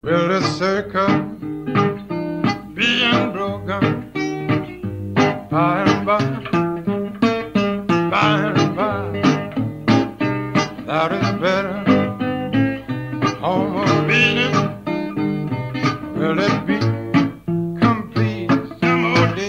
Will the circle being broken by and by, by and by? That is better. Home of beating. Will it be complete some more day?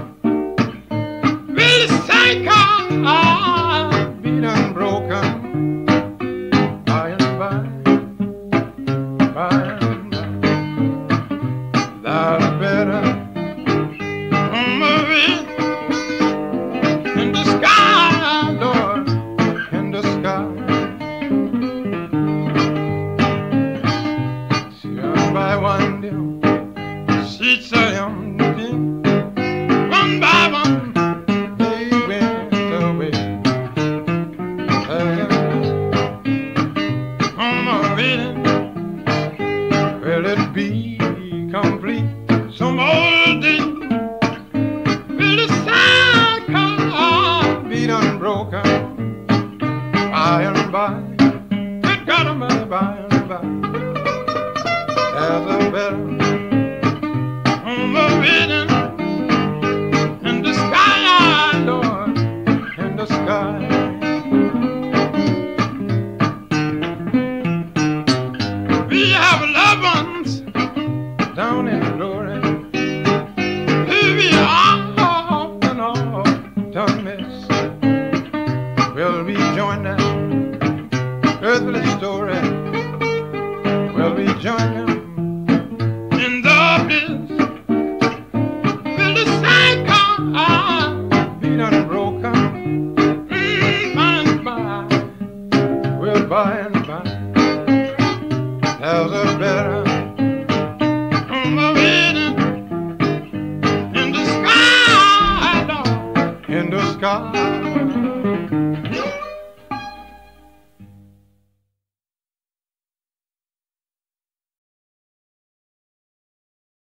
Will the circle be done broken by and by, by and by? That is better. Home of it in the sky, Lord, in the sky. By one day, seats are empty. One by one, they went away. Home of Eden, will it be complete some old day? Will the cycle be done broken by and by? Good God Almighty, by and by. There's a better home of Eden in the sky, Lord, in the sky. We have loved ones down in glory who we often often miss. Will we join that earthly story? Will we join them? By and by, there's a better home of Eden in the sky, Lord, in the sky.